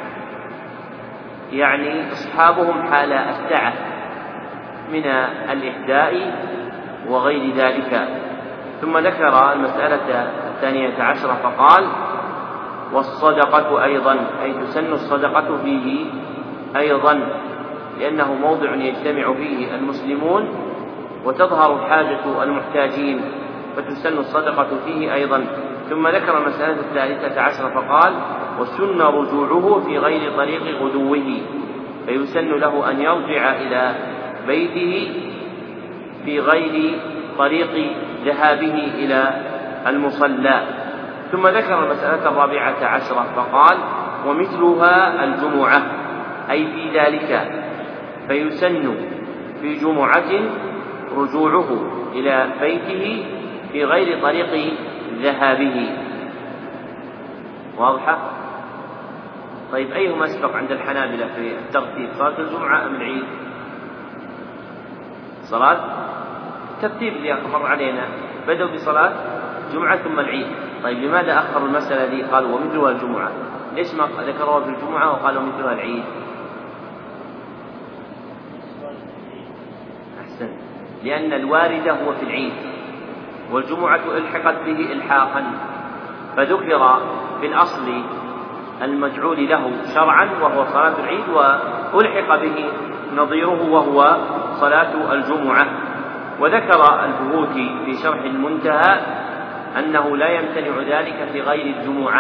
يعني أصحابهم حال السعة من الإهداء وغير ذلك. ثم ذكر المسألة الثانية عشرة فقال: والصدقة أيضا، أي تسن الصدقة فيه أيضا، لأنه موضع يجتمع فيه المسلمون وتظهر حاجة المحتاجين، فتسن الصدقة فيه أيضا. ثم ذكر المسألة الثالثة عشرة فقال: وسن رجوعه في غير طريق غدوه، فيسن له أن يرجع إلى بيته في غير طريق ذهابه إلى المصلى. ثم ذكر المسألة الرابعة عشرة فقال: ومثلها الجمعة، أي في ذلك، فيسن في جمعة رجوعه إلى بيته في غير طريق ذهابه. واضحة؟ طيب، أيهما أسبق عند الحنابلة في الترتيب، صلاة الجمعة أم العيد؟ صلاة الترتيب اللي مر علينا، بدأوا بصلاة الجمعة ثم العيد. طيب، لماذا أخروا المسألة دي؟ قالوا ومثلها الجمعة، ليش ما ذكروها في الجمعة وقالوا مثلها العيد؟ أحسن، لأن الوارد هو في العيد، والجمعة ألحقت به إلحاقا، فذكر في الأصل المجعول له شرعا وهو صلاة العيد، وألحق به نظيره وهو صلاة الجمعة. وذكر البهوتي في شرح المنتهى أنه لا يمتنع ذلك في غير الجمعة،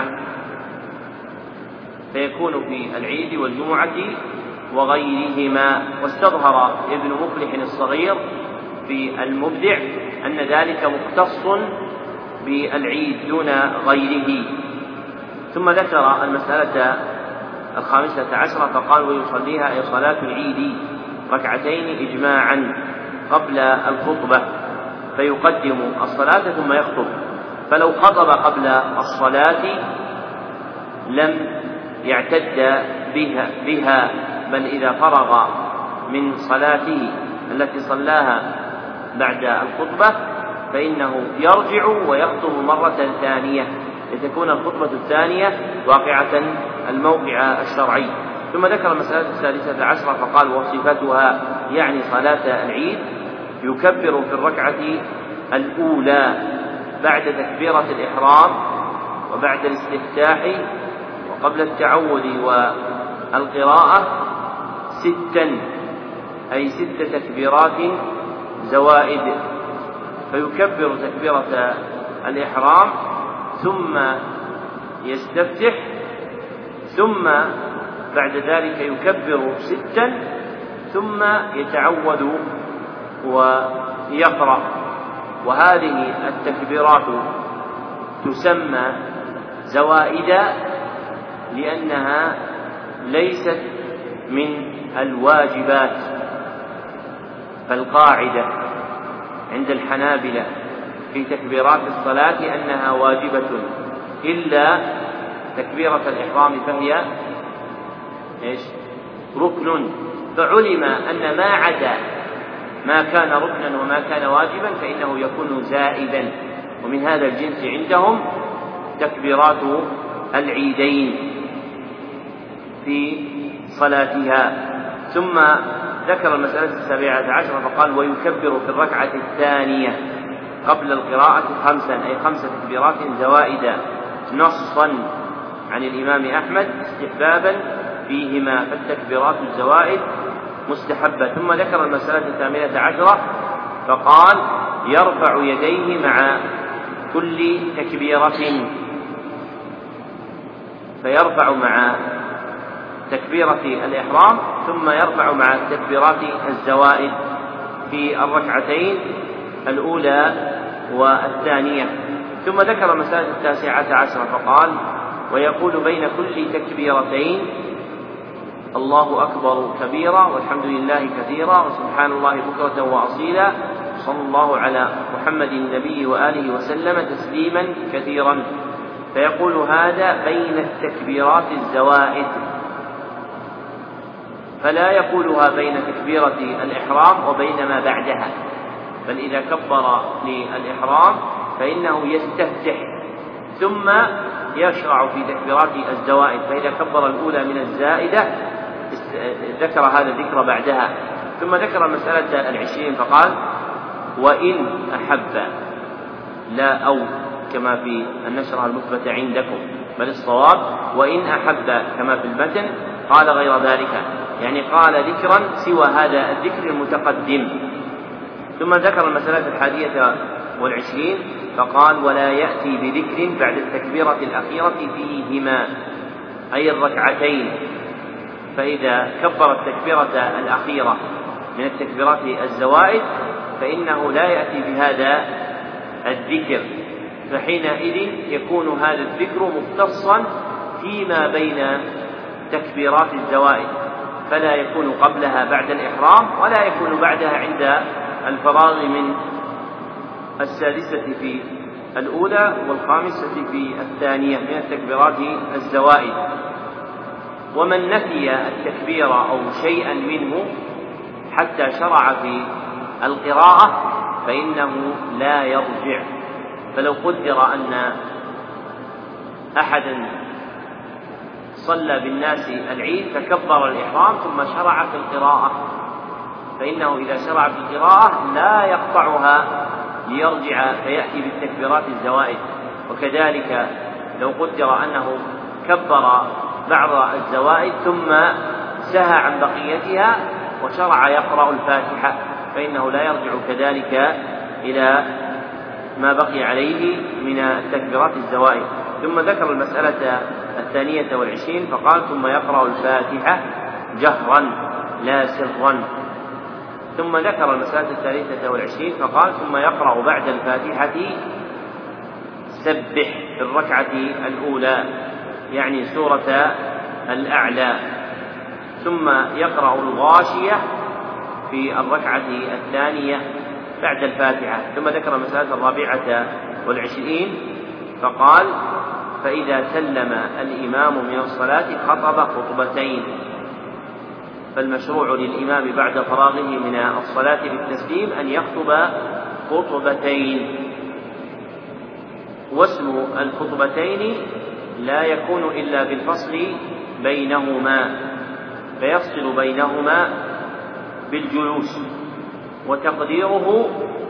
فيكون في العيد والجمعة وغيرهما. واستظهر ابن مفلح الصغير في المبدع أن ذلك مختص بالعيد دون غيره. ثم ذكر المسألة الخامسة عشرة فقال: ويصليها أي صلاة العيد ركعتين إجماعا قبل الخطبة، فيقدم الصلاة ثم يخطب، فلو خطب قبل الصلاة لم يعتد بها, بها بل إذا فرغ من صلاته التي صلاها بعد الخطبة فإنه يرجع ويخطب مرة ثانية لتكون الخطبة الثانية واقعة الموقع الشرعي. ثم ذكر المسألة السادسة عشرة فقال: وصفتها يعني صلاة العيد يكبر في الركعة الأولى بعد تكبيرة الإحرام وبعد الاستفتاح وقبل التعوذ والقراءة ستا، أي ست تكبيرات زوائد، فيكبر تكبيرة الإحرام ثم يستفتح، ثم بعد ذلك يكبر ستا ثم يتعوذ ويقرأ. وهذه التكبيرات تسمى زوائد لأنها ليست من الواجبات، فالقاعدة عند الحنابلة في تكبيرات الصلاة أنها واجبة إلا تكبيرة الإحرام فهي إيش؟ ركن، فعلم أن ما عدا ما كان ركنا وما كان واجبا فإنه يكون زائدا، ومن هذا الجنس عندهم تكبيرات العيدين في صلاتها. ثم ذكر المسألة السابعة عشرة فقال: ويكبر في الركعة الثانية قبل القراءة خمسا، أي خمس تكبيرات زوائد، نصا عن الإمام أحمد استحبابا فيهما، فالتكبيرات الزوائد مستحبة. ثم ذكر المسألة الثامنة عشرة فقال: يرفع يديه مع كل تكبيرة، فيرفع مع تكبيرة الإحرام ثم يرفع مع تكبيرات الزوائد في الركعتين الأولى والثانية. ثم ذكر المسألة التاسعة عشرة فقال: ويقول بين كل تكبيرتين الله أكبر كبيرا والحمد لله كثيرا وسبحان الله بكرة وأصيلا، صلى الله على محمد النبي وآله وسلم تسليما كثيرا. فيقول هذا بين التكبيرات الزوائد، فلا يقولها بين تكبيرة الإحرام وبين ما بعدها، بل إذا كبر للإحرام فإنه يستفتح ثم يشرع في تكبيرات الزوائد، فإذا كبر الأولى من الزائدة ذكر هذا الذكر بعدها. ثم ذكر مسألة العشرين فقال: وإن أحب، لا أو كما في النشرة المثبتة عندكم، بل الصواب وإن أحب كما في المتن، قال غير ذلك، يعني قال ذكرا سوى هذا الذكر المتقدم. ثم ذكر المسألة الحادية والعشرين فقال: ولا يأتي بذكر بعد التكبيرة الأخيرة فيهما، أي الركعتين، فإذا كبر التكبيرة الأخيرة من التكبيرات الزوائد فإنه لا يأتي بهذا الذكر، فحينئذ يكون هذا الذكر مختصا فيما بين تكبيرات الزوائد، فلا يكون قبلها بعد الإحرام ولا يكون بعدها عند الفراغ من السادسة في الأولى والخامسة في الثانية من التكبيرات الزوائد. ومن نفي التكبير أو شيئا منه حتى شرع في القراءة فإنه لا يرجع. فلو قدر أن أحدا صلى بالناس العيد فكبر الإحرام ثم شرع في القراءة فإنه إذا شرع في القراءة لا يقطعها ليرجع فيأتي بالتكبيرات الزوائد. وكذلك لو قدر أنه كبر بعض الزوائد ثم سهى عن بقيتها وشرع يقرأ الفاتحة فإنه لا يرجع كذلك إلى ما بقي عليه من التكبيرات الزوائد. ثم ذكر المسألة الثانية والعشرين فقال ثم يقرأ الفاتحة جهرا لا سرا. ثم ذكر المسألة الثالثة والعشرين فقال ثم يقرأ بعد الفاتحة سبح في الركعة الأولى يعني سورة الأعلى، ثم يقرأ الغاشية في الركعة الثانية بعد الفاتحة. ثم ذكر المسألة الرابعة والعشرين فقال فإذا سلم الإمام من الصلاة خطب خطبتين، فالمشروع للإمام بعد فراغه من الصلاة بالتسليم أن يخطب خطبتين، واسم الخطبتين لا يكون إلا بالفصل بينهما، فيفصل بينهما بالجلوس، وتقديره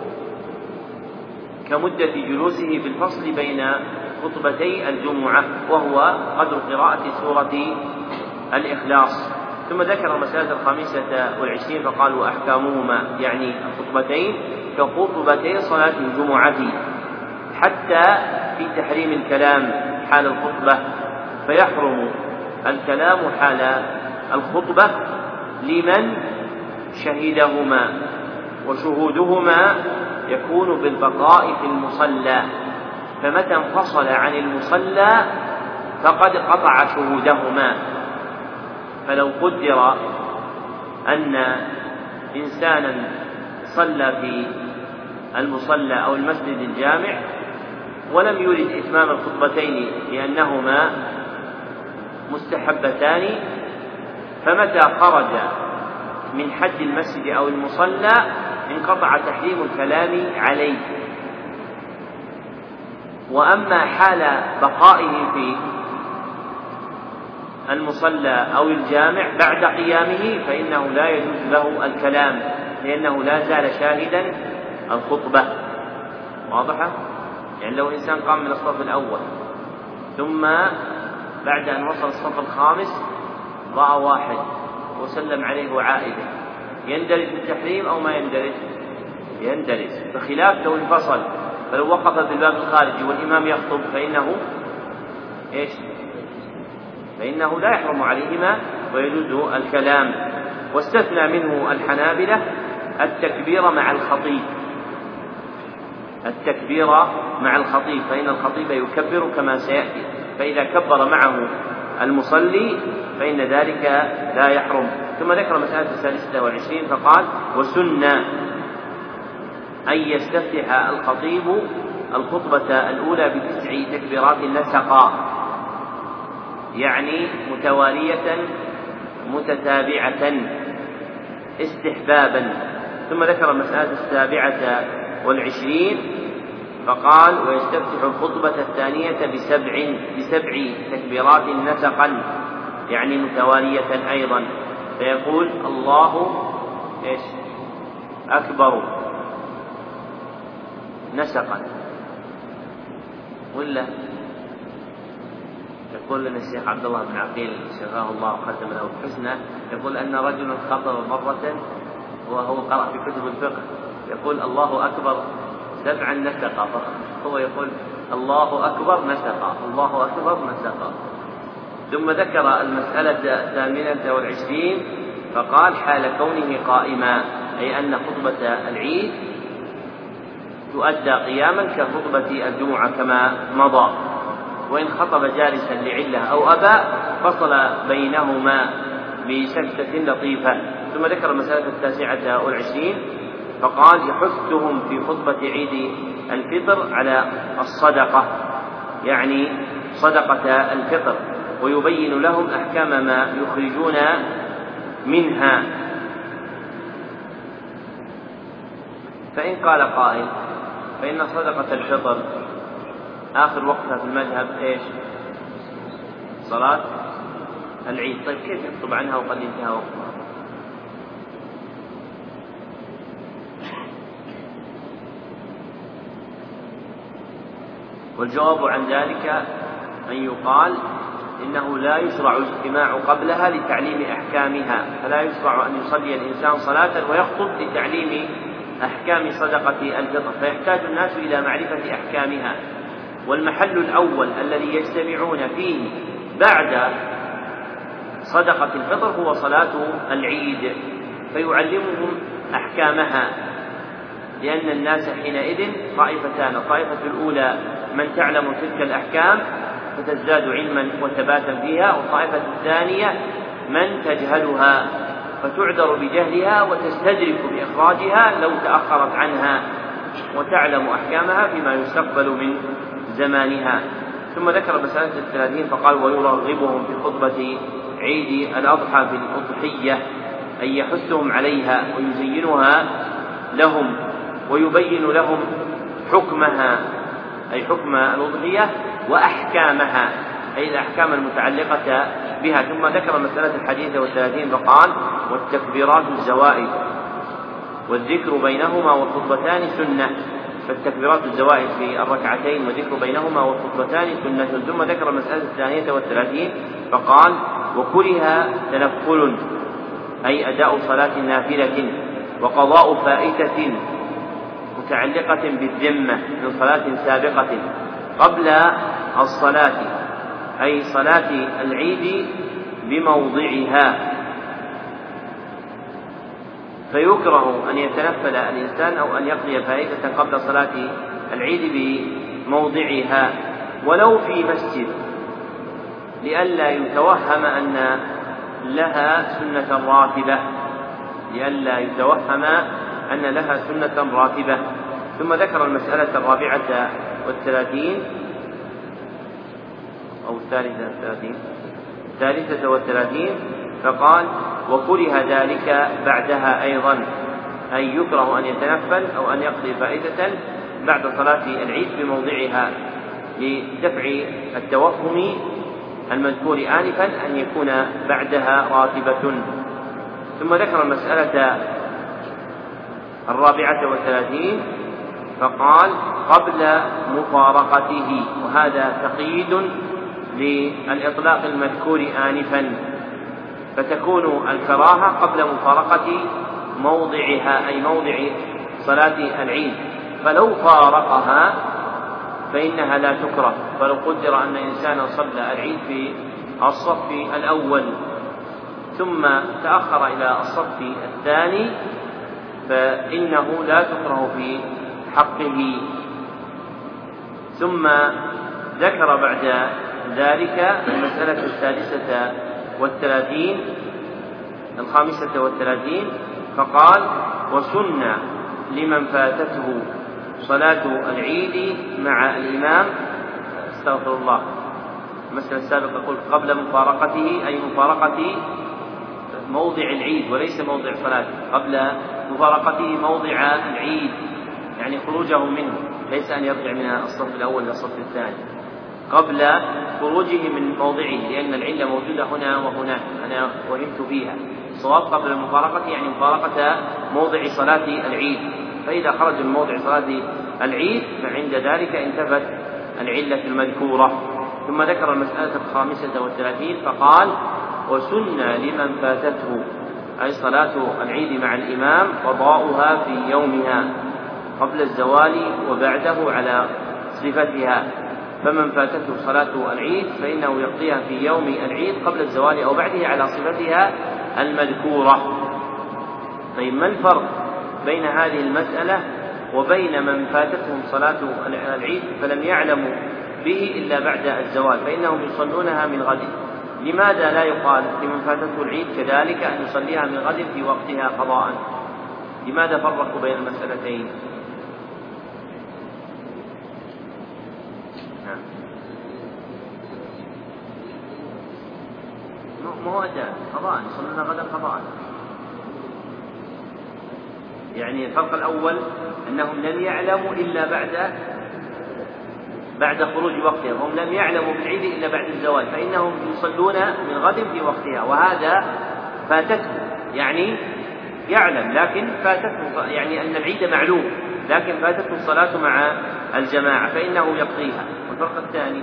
كمدة جلوسه في الفصل بين خطبتي الجمعة وهو قدر قراءة سورة الإخلاص. ثم ذكر المسألة الخامسة والعشرين فقال وأحكامهما يعني الخطبتين كخطبتي صلاة الجمعة، حتى في تحريم الكلام حال الخطبة، فيحرم الكلام حال الخطبة لمن شهدهما، وشهودهما يكون بالبقاء في المصلى، فمتى انفصل عن المصلى فقد قطع شهودهما. فلو قدر أن إنسانا صلى في المصلى أو المسجد الجامع ولم يرد إتمام الخطبتين لأنهما مستحبتان، فمتى خرج من حد المسجد أو المصلى انقطع تحريم الكلام عليه. وأما حال بقائه في المصلى أو الجامع بعد قيامه فإنه لا يجوز له الكلام، لأنه لا زال شاهدا الخطبة. واضحة؟ يعني لو إنسان قام من الصف الأول ثم بعد أن وصل الصف الخامس رأى واحد وسلم عليه وعائده، يندرج بالتحريم أو ما يندرج؟ يندرج، بخلاف لو انفصل، فلو وقف بالباب الخارجي والإمام يخطب فإنه إيش؟ فإنه لا يحرم عليهما ويجوز الكلام. واستثنى منه الحنابلة التكبير مع الخطيب، التكبير مع الخطيب، فإن الخطيب يكبر كما سيأتي، فإذا كبر معه المصلي فإن ذلك لا يحرم. ثم ذكر مسألة الثالثة والعشرين فقال وسنة أن يستفتح الخطيب الخطبة الأولى بتسع تكبيرات نسقا، يعني متوالية متتابعة استحبابا. ثم ذكر المسألة السابعة والعشرين فقال ويستفتح الخطبة الثانية بسبع بسبع تكبيرات نسقا، يعني متوالية أيضا، فيقول الله إيش أكبر نسقا، ولا يقول لنا الشيخ عبد الله بن عقيل شفاه الله وختم له الحسنى يقول أن رجلا خطب مرة وهو قرأ في كتب الفقه يقول الله أكبر سبعا نسقا، فهو يقول الله أكبر نسقا، الله أكبر نسقا. ثم ذكر المسألة الثامنة والعشرين فقال حال كونه قائما، أي أن خطبة العيد تؤدى قياما كخطبة الجمعة كما مضى، وإن خطب جالسا لعلة أو أبى فصل بينهما بسكتة لطيفة. ثم ذكر المسألة التاسعة والعشرين فقال يحثهم في خطبة عيد الفطر على الصدقة، يعني صدقة الفطر، ويبين لهم أحكام ما يخرجون منها. فإن قال قائل فإن صدقة الفطر آخر وقتها في المذهب إيش؟ صلاة العيد. طيب كيف يخطب عنها وقد انتهى وقتها؟ والجواب عن ذلك أن يقال إنه لا يشرع الاجتماع قبلها لتعليم أحكامها، فلا يشرع أن يصلي الإنسان صلاة ويخطب لتعليم أحكام صدقة الفطر، فيحتاج الناس إلى معرفة أحكامها. والمحل الأول الذي يجتمعون فيه بعد صدقة الفطر هو صلاة العيد، فيعلمهم أحكامها، لأن الناس حينئذ طائفتان: الطائفة الأولى من تعلم تلك الأحكام فتزداد علما وثباتا فيها، والطائفة الثانية من تجهلها فتعذر بجهلها وتستدرك بإخراجها لو تأخرت عنها، وتعلم أحكامها فيما يستقبل من زمانها. ثم ذكر مسألة الثلاثين فقال: ويرغبهم في خطبة عيد الأضحى في الأضحية، أن يحثهم عليها ويزينها لهم ويبين لهم حكمها، أي حكم الأضحية وأحكامها، أي الأحكام المتعلقة بها. ثم ذكر مسألة الحديث والثلاثين فقال: والتكبيرات الزوائد والذكر بينهما والخطبتان سنة، فالتكبيرات الزوائد في الركعتين والذكر بينهما والخطبتان سنة. ثم ذكر المسألة الثانية والثلاثين فقال: وكره تنفل، أي أداء صلاة نافلة وقضاء فائتة متعلقة بالذمة من صلاة سابقة قبل الصلاة، أي صلاة العيد بموضعها، فيكره أن يتنفل الإنسان أو أن يقضي فائدة قبل صلاة العيد بموضعها ولو في مسجد، لئلا يتوهم أن لها سنة راتبة لئلا يتوهم أن لها سنة راتبة. ثم ذكر المسألة الرابعة والثلاثين أو الثالثة والثلاثين الثالثة والثلاثين فقال: وكره ذلك بعدها أيضا، أي يكره أن يتنفل أو أن يقضي فائدة بعد صلاة العيد بموضعها لدفع التوهم المذكور آنفا أن يكون بعدها راتبة. ثم ذكر المسألة الرابعة والثلاثين فقال: قبل مفارقته، وهذا تقييد للإطلاق المذكور آنفا، فتكون الكراهة قبل مفارقة موضعها، أي موضع صلاة العيد، فلو فارقها فإنها لا تكره. فلو قدر أن إنسانا صلى العيد في الصف الأول ثم تأخر إلى الصف الثاني فإنه لا تكره في حقه. ثم ذكر بعد ذلك المسألة السادسة والثلاثين الخامسة والثلاثين فقال: وسن لمن فاتته صلاة العيد مع الإمام استغفر الله المسألة السابقة قلت قبل مفارقته، أي مفارقة موضع العيد وليس موضع صلاة، قبل مفارقته موضع العيد يعني خروجه منه، ليس أن يرجع من الصف الأول إلى الصف الثاني، قبل خروجه من موضعه، لأن العلة موجودة هنا وهناك، أنا وهمت فيها. الصواب قبل المفارقة يعني مفارقة موضع صلاة العيد، فإذا خرج من موضع صلاة العيد فعند ذلك انتفت العلة المذكورة. ثم ذكر المسألة الخامسة والثلاثين فقال: وسن لمن فاتته، أي صلاة العيد مع الإمام قضاؤها في يومها قبل الزوال وبعده على صفتها، فمن فاتته صلاة العيد فإنه يقضيها في يوم العيد قبل الزوال أو بعده على صفتها المذكورة. طيب، ما الفرق بين هذه المسألة وبين من فاتتهم صلاة العيد فلم يعلموا به إلا بعد الزوال فإنهم يصلونها من غد؟ لماذا لا يقال لمن فاتته العيد كذلك أن يصليها من غد في وقتها قضاء؟ لماذا فرقوا بين المسألتين؟ ما هو أداء قضاء، يصلونها غدا قضاء. يعني الفرق الأول أنهم لم يعلموا إلا بعد بعد خروج وقتها، هم لم يعلموا بالعيد إلا بعد الزوال فإنهم يصلون من غد في وقتها، وهذا فاتته يعني يعلم لكن فاتته، يعني أن العيد معلوم لكن فاتته الصلاة مع الجماعة فإنه يقضيها. والفرق الثاني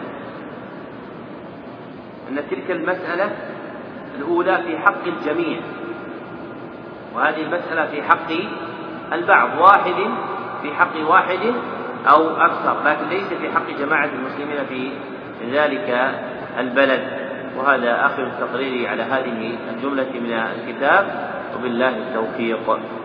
أن تلك المسألة الأولى في حق الجميع، وهذه المسألة في حق البعض، واحد في حق واحد أو أكثر، لكن ليس في حق جماعة المسلمين في ذلك البلد. وهذا آخر التقرير على هذه الجملة من الكتاب، وبالله التوفيق.